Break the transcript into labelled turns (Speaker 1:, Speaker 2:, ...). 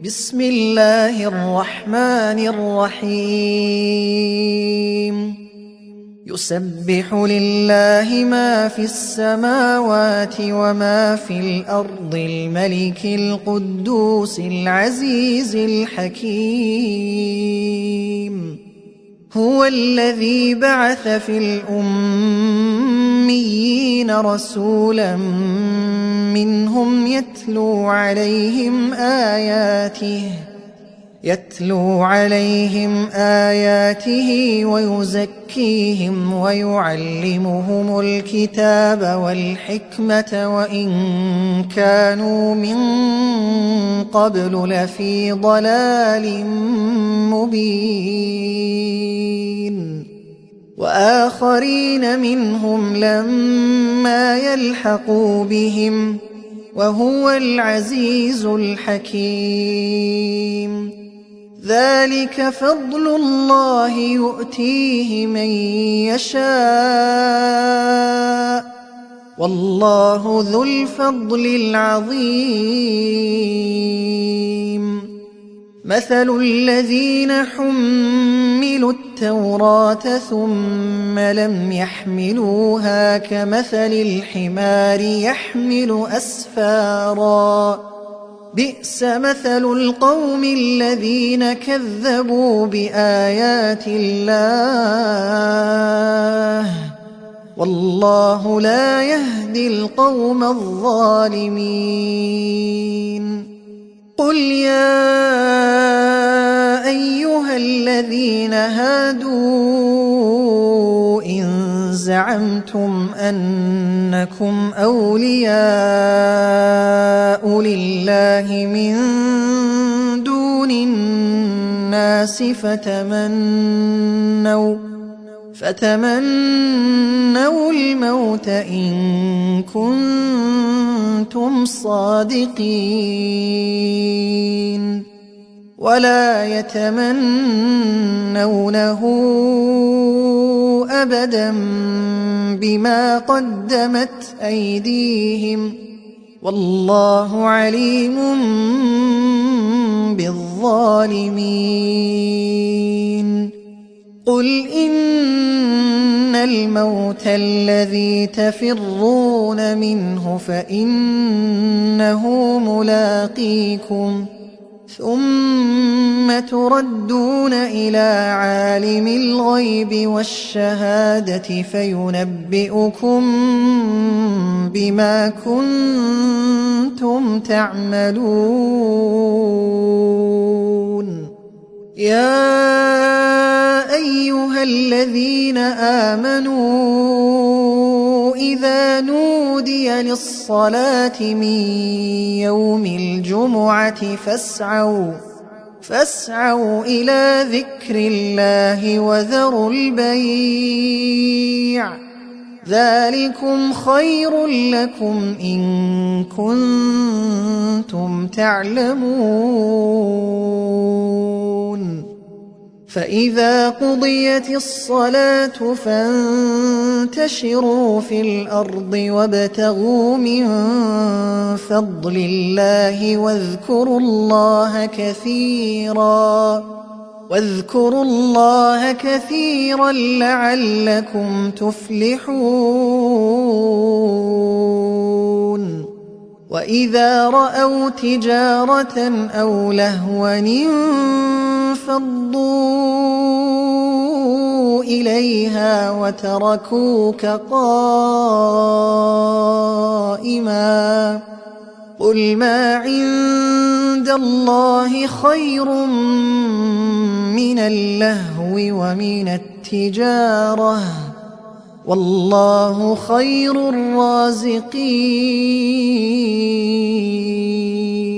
Speaker 1: بسم الله الرحمن الرحيم يسبح لله ما في السماوات وما في الأرض الملك القدوس العزيز الحكيم هو الذي بعث في الأميين رسولا منهم يتلو عليهم آياته ويزكيهم ويعلمهم الكتاب والحكمة وإن كانوا من قبل لفي ضلال مبين وآخرين منهم لما يلحقوا بهم وهو العزيز الحكيم ذلك فضل الله يؤتيه من يشاء والله ذو الفضل العظيم مثل الذين حملوا التوراة ثم لم يحملوها كمثل الحمار يحمل أسفارا بئس مثل القوم الذين كذبوا بآيات الله والله لا يهدي القوم الظالمين قل يا أيها الذين هادوا إن زعمتم أنكم أولياء لله من دون الناس فتمنوا الموت إن كنتم صادقين ولا يتمنونه أبدا بما قدمت أيديهم والله عليم بالظالمين قل إن الموت الذي تفرون منه فإنه ملاقيكم ثم تردون إلى عالم الغيب والشهادة فينبئكم بما كنتم تعملون يا أيها الذين آمنوا إذا نودي للصلاة من يوم الجمعة فاسعوا إلى ذكر الله وذروا البيع ذلكم خير لكم إن كنتم تعلمون فإذا قضيت الصلاة فانتشروا في الأرض وابتغوا من فضل الله واذكروا الله كثيرا لعلكم تفلحون وإذا رأوا تجارة أو لهوا انفضوا إليها وتركوك قائما قل ما عند الله خير من اللهو ومن التجارة والله خير الرازقين